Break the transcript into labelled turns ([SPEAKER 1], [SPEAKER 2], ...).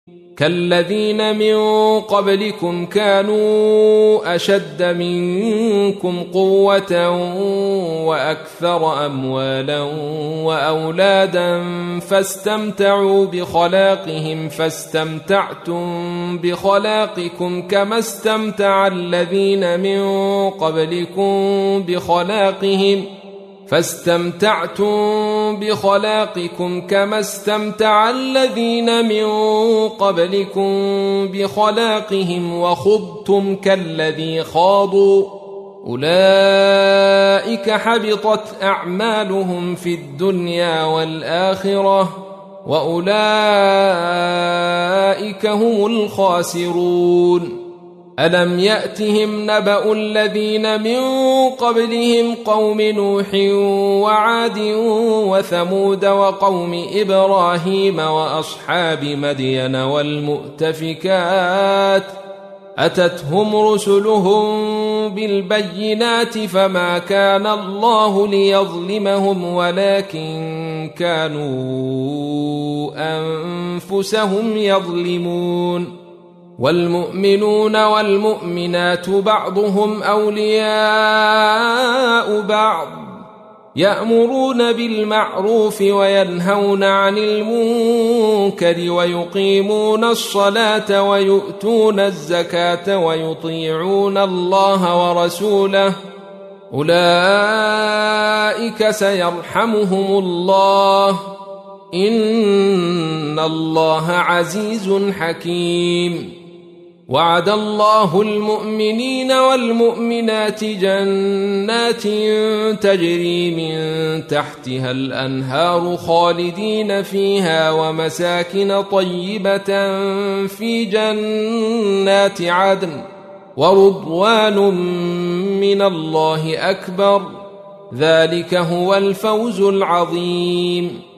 [SPEAKER 1] كالذين من قبلكم كانوا أشد منكم قوة وأكثر أموالا وأولادا فاستمتعوا بخلاقهم فاستمتعتم بخلاقكم كما استمتع الذين من قبلكم بخلاقهم وخضتم كالذي خاضوا أولئك حبطت أعمالهم في الدنيا والآخرة وأولئك هم الخاسرون ألم يأتهم نبأ الذين من قبلهم قوم نوح وعاد وثمود وقوم إبراهيم وأصحاب مدين والمؤتفكات أتتهم رسلهم بالبينات فما كان الله ليظلمهم ولكن كانوا أنفسهم يظلمون والمؤمنون والمؤمنات بعضهم أولياء بعض يأمرون بالمعروف وينهون عن المنكر ويقيمون الصلاة ويؤتون الزكاة ويطيعون الله ورسوله أولئك سيرحمهم الله إن الله عزيز حكيم وعد الله المؤمنين والمؤمنات جنات تجري من تحتها الأنهار خالدين فيها ومساكن طيبة في جنات عدن ورضوان من الله أكبر ذلك هو الفوز العظيم